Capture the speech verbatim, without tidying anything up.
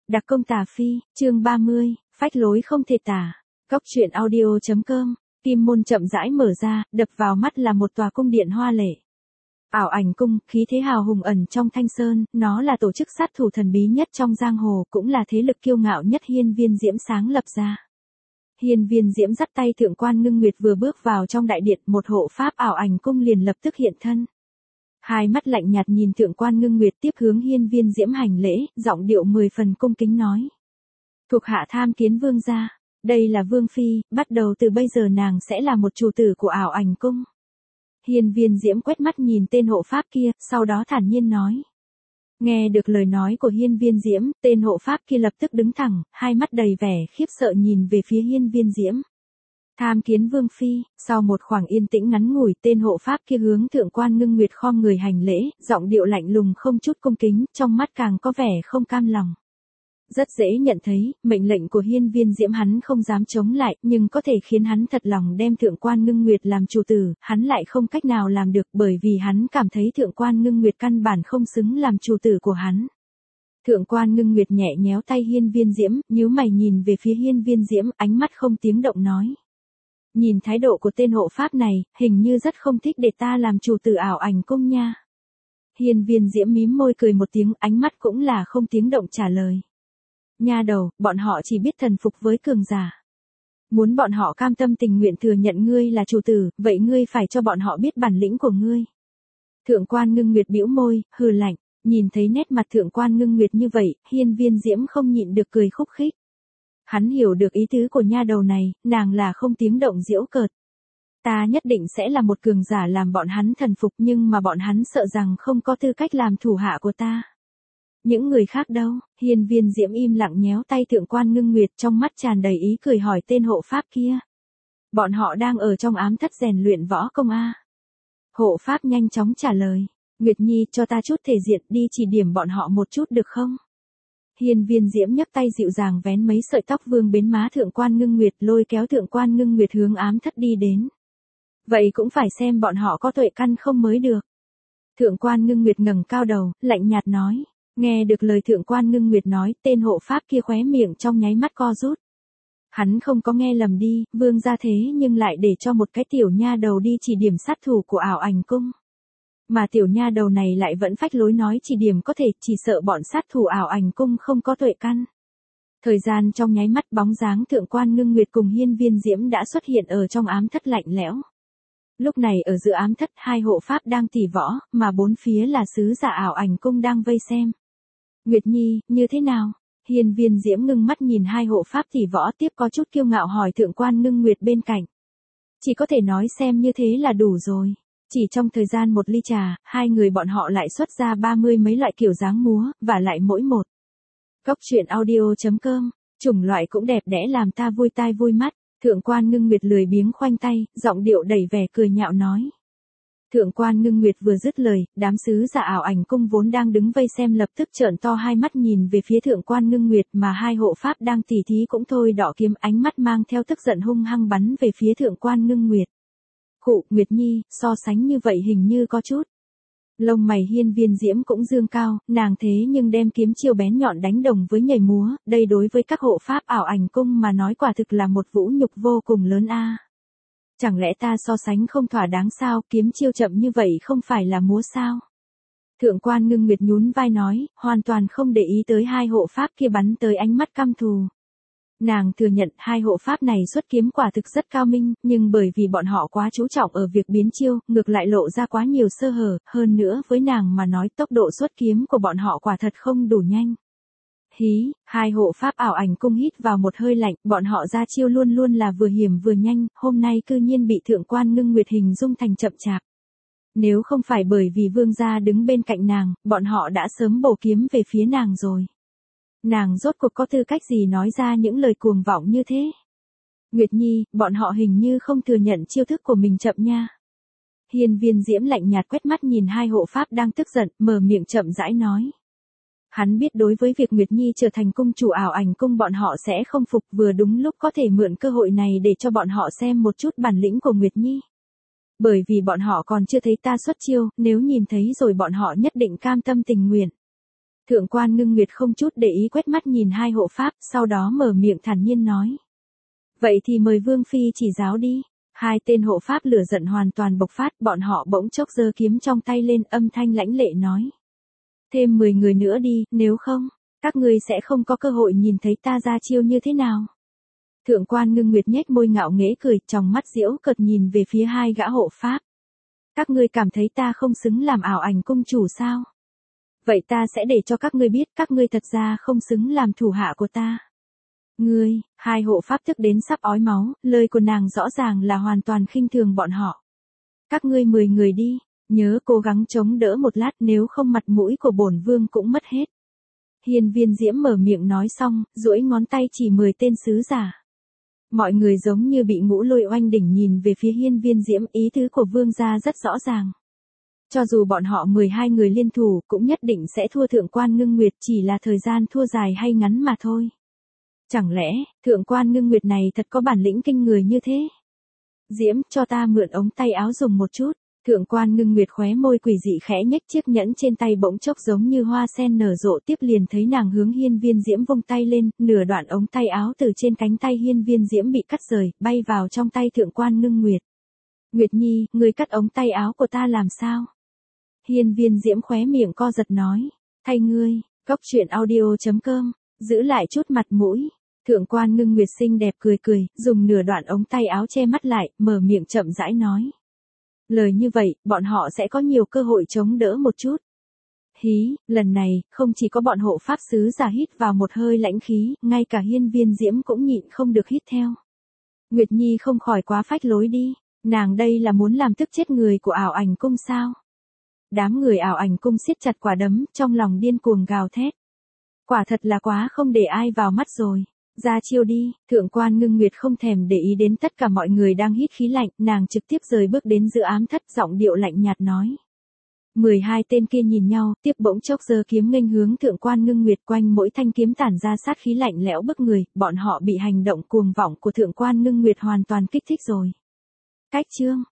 Đặc công tà phi, chương ba mươi, phách lối không thể tả. Góc truyện audio.com, kim môn chậm rãi mở ra, đập vào mắt là một tòa cung điện hoa lệ. Ảo ảnh cung, khí thế hào hùng ẩn trong thanh sơn, nó là tổ chức sát thủ thần bí nhất trong giang hồ, cũng là thế lực kiêu ngạo nhất Hiên Viên Diễm sáng lập ra. Hiên Viên Diễm dắt tay thượng quan Ngưng Nguyệt vừa bước vào trong đại điện, một hộ pháp ảo ảnh cung liền lập tức hiện thân. Hai mắt lạnh nhạt nhìn thượng quan Ngưng Nguyệt tiếp hướng Hiên Viên Diễm hành lễ, giọng điệu mười phần cung kính nói. Thuộc hạ tham kiến vương gia, đây là vương phi, bắt đầu từ bây giờ nàng sẽ là một chủ tử của ảo ảnh cung. Hiên Viên Diễm quét mắt nhìn tên hộ pháp kia, sau đó thản nhiên nói. Nghe được lời nói của Hiên Viên Diễm, tên hộ pháp kia lập tức đứng thẳng, hai mắt đầy vẻ khiếp sợ nhìn về phía Hiên Viên Diễm. Tham kiến vương phi, sau một khoảng yên tĩnh ngắn ngủi, tên hộ pháp kia hướng thượng quan Ngưng Nguyệt khom người hành lễ, giọng điệu lạnh lùng không chút cung kính, trong mắt càng có vẻ không cam lòng. Rất dễ nhận thấy, mệnh lệnh của Hiên Viên Diễm hắn không dám chống lại, nhưng có thể khiến hắn thật lòng đem thượng quan Ngưng Nguyệt làm chủ tử, hắn lại không cách nào làm được bởi vì hắn cảm thấy thượng quan Ngưng Nguyệt căn bản không xứng làm chủ tử của hắn. Thượng quan Ngưng Nguyệt nhẹ nhéo tay Hiên Viên Diễm, nhíu mày nhìn về phía Hiên Viên Diễm, ánh mắt không tiếng động nói. Nhìn thái độ của tên hộ pháp này, hình như rất không thích để ta làm chủ tử ảo ảnh cung nha. Hiên Viên Diễm mím môi cười một tiếng, ánh mắt cũng là không tiếng động trả lời. Nha đầu, bọn họ chỉ biết thần phục với cường giả. Muốn bọn họ cam tâm tình nguyện thừa nhận ngươi là chủ tử, vậy ngươi phải cho bọn họ biết bản lĩnh của ngươi. Thượng quan Ngưng Nguyệt bĩu môi, hừ lạnh, nhìn thấy nét mặt thượng quan Ngưng Nguyệt như vậy, Hiên Viên Diễm không nhịn được cười khúc khích. Hắn hiểu được ý tứ của nha đầu này, nàng là không tiếng động giễu cợt. Ta nhất định sẽ là một cường giả làm bọn hắn thần phục, nhưng mà bọn hắn sợ rằng không có tư cách làm thủ hạ của ta. Những người khác đâu? Hiên Viên Diễm im lặng nhéo tay thượng quan Ngưng Nguyệt, trong mắt tràn đầy ý cười hỏi tên hộ pháp kia. Bọn họ đang ở trong ám thất rèn luyện võ công a. Hộ pháp nhanh chóng trả lời. Nguyệt Nhi, cho ta chút thể diện, đi chỉ điểm bọn họ một chút được không? Hiên Viên Diễm nhấc tay dịu dàng vén mấy sợi tóc vương bến má thượng quan Ngưng Nguyệt, lôi kéo thượng quan Ngưng Nguyệt hướng ám thất đi đến. Vậy cũng phải xem bọn họ có tuệ căn không mới được. Thượng quan Ngưng Nguyệt ngẩng cao đầu, lạnh nhạt nói. Nghe được lời thượng quan Ngưng Nguyệt nói, tên hộ pháp kia khóe miệng trong nháy mắt co rút. Hắn không có nghe lầm đi, vương gia thế nhưng lại để cho một cái tiểu nha đầu đi chỉ điểm sát thủ của ảo ảnh cung. Mà tiểu nha đầu này lại vẫn phách lối nói chỉ điểm có thể, chỉ sợ bọn sát thủ ảo ảnh cung không có tuệ căn. Thời gian trong nháy mắt, bóng dáng thượng quan Ngưng Nguyệt cùng Hiên Viên Diễm đã xuất hiện ở trong ám thất lạnh lẽo. Lúc này ở giữa ám thất, hai hộ pháp đang tỉ võ, mà bốn phía là sứ giả ảo ảnh cung đang vây xem. Nguyệt Nhi, như thế nào? Hiên Viên Diễm ngưng mắt nhìn hai hộ pháp tỉ võ, tiếp có chút kiêu ngạo hỏi thượng quan Ngưng Nguyệt bên cạnh. Chỉ có thể nói xem như thế là đủ rồi. Chỉ trong thời gian một ly trà, hai người bọn họ lại xuất ra ba mươi mấy loại kiểu dáng múa, và lại mỗi một. Góc truyện audio.com, chủng loại cũng đẹp đẽ làm ta vui tai vui mắt. Thượng quan Ngưng Nguyệt lười biếng khoanh tay, giọng điệu đầy vẻ cười nhạo nói. Thượng quan Ngưng Nguyệt vừa dứt lời, đám sứ giả ảo ảnh cung vốn đang đứng vây xem lập tức trợn to hai mắt nhìn về phía thượng quan Ngưng Nguyệt, mà hai hộ pháp đang tỉ thí cũng thôi đỏ kiếm, ánh mắt mang theo tức giận hung hăng bắn về phía thượng quan Ngưng Nguyệt. Khụ, Nguyệt Nhi, so sánh như vậy hình như có chút. Lông mày Hiên Viên Diễm cũng dương cao, nàng thế nhưng đem kiếm chiêu bén nhọn đánh đồng với nhảy múa, đây đối với các hộ pháp ảo ảnh cung mà nói quả thực là một vũ nhục vô cùng lớn a. Chẳng lẽ ta so sánh không thỏa đáng sao, kiếm chiêu chậm như vậy không phải là múa sao? Thượng quan Ngưng Nguyệt nhún vai nói, hoàn toàn không để ý tới hai hộ pháp kia bắn tới ánh mắt căm thù. Nàng thừa nhận hai hộ pháp này xuất kiếm quả thực rất cao minh, nhưng bởi vì bọn họ quá chú trọng ở việc biến chiêu, ngược lại lộ ra quá nhiều sơ hở, hơn nữa với nàng mà nói tốc độ xuất kiếm của bọn họ quả thật không đủ nhanh. Hí, hai hộ pháp ảo ảnh cung hít vào một hơi lạnh, bọn họ ra chiêu luôn luôn là vừa hiểm vừa nhanh, hôm nay cư nhiên bị thượng quan Ngưng Nguyệt hình dung thành chậm chạp. Nếu không phải bởi vì vương gia đứng bên cạnh nàng, bọn họ đã sớm bổ kiếm về phía nàng rồi. Nàng rốt cuộc có tư cách gì nói ra những lời cuồng vọng như thế? Nguyệt Nhi, bọn họ hình như không thừa nhận chiêu thức của mình chậm nha. Hiên Viên Diễm lạnh nhạt quét mắt nhìn hai hộ pháp đang tức giận, mở miệng chậm rãi nói. Hắn biết đối với việc Nguyệt Nhi trở thành cung chủ ảo ảnh cung bọn họ sẽ không phục, vừa đúng lúc có thể mượn cơ hội này để cho bọn họ xem một chút bản lĩnh của Nguyệt Nhi. Bởi vì bọn họ còn chưa thấy ta xuất chiêu, nếu nhìn thấy rồi bọn họ nhất định cam tâm tình nguyện. Thượng quan Ngưng Nguyệt không chút để ý quét mắt nhìn hai hộ pháp, sau đó mở miệng thản nhiên nói. Vậy thì mời Vương Phi chỉ giáo đi. Hai tên hộ pháp lửa giận hoàn toàn bộc phát, bọn họ bỗng chốc giơ kiếm trong tay lên, âm thanh lãnh lệ nói. Thêm mười người nữa đi, nếu không, các ngươi sẽ không có cơ hội nhìn thấy ta ra chiêu như thế nào. Thượng quan Ngưng Nguyệt nhếch môi ngạo nghễ cười, trong mắt giễu cợt nhìn về phía hai gã hộ pháp. Các ngươi cảm thấy ta không xứng làm Ảo Ảnh cung chủ sao? Vậy ta sẽ để cho các ngươi biết các ngươi thật ra không xứng làm thủ hạ của ta. Ngươi, hai hộ pháp tức đến sắp ói máu, lời của nàng rõ ràng là hoàn toàn khinh thường bọn họ. Các ngươi mười người đi, nhớ cố gắng chống đỡ một lát, nếu không mặt mũi của bổn vương cũng mất hết. Hiên Viên Diễm mở miệng nói xong, duỗi ngón tay chỉ mười tên sứ giả. Mọi người giống như bị ngũ lôi oanh đỉnh nhìn về phía Hiên Viên Diễm, ý tứ của vương gia rất rõ ràng. Cho dù bọn họ mười hai người liên thủ cũng nhất định sẽ thua Thượng quan Ngưng Nguyệt, chỉ là thời gian thua dài hay ngắn mà thôi. Chẳng lẽ, Thượng quan Ngưng Nguyệt này thật có bản lĩnh kinh người như thế? Diễm, cho ta mượn ống tay áo dùng một chút. Thượng quan Ngưng Nguyệt khóe môi quỷ dị khẽ nhếch, chiếc nhẫn trên tay bỗng chốc giống như hoa sen nở rộ, tiếp liền thấy nàng hướng Hiên Viên Diễm vung tay lên, nửa đoạn ống tay áo từ trên cánh tay Hiên Viên Diễm bị cắt rời, bay vào trong tay Thượng quan Ngưng Nguyệt. Nguyệt Nhi, ngươi cắt ống tay áo của ta làm sao? Hiên Viên Diễm khóe miệng co giật nói, thay ngươi, cốc truyện audio chấm com, giữ lại chút mặt mũi. Thượng quan Ngưng Nguyệt xinh đẹp cười cười, dùng nửa đoạn ống tay áo che mắt lại, mở miệng chậm rãi nói. Lời như vậy, bọn họ sẽ có nhiều cơ hội chống đỡ một chút. Hí, lần này, không chỉ có bọn hộ pháp sứ giả hít vào một hơi lãnh khí, ngay cả Hiên Viên Diễm cũng nhịn không được hít theo. Nguyệt Nhi không khỏi quá phách lối đi, nàng đây là muốn làm tức chết người của Ảo Ảnh cung sao? Đám người Ảo Ảnh cung siết chặt quả đấm, trong lòng điên cuồng gào thét. Quả thật là quá không để ai vào mắt rồi. Ra chiêu đi. Thượng quan Ngưng Nguyệt không thèm để ý đến tất cả mọi người đang hít khí lạnh, nàng trực tiếp rời bước đến giữa ám thất, giọng điệu lạnh nhạt nói. mười hai tên kia nhìn nhau, tiếp bỗng chốc giơ kiếm nghênh hướng Thượng quan Ngưng Nguyệt, quanh mỗi thanh kiếm tản ra sát khí lạnh lẽo bức người, bọn họ bị hành động cuồng vọng của Thượng quan Ngưng Nguyệt hoàn toàn kích thích rồi. Cách chương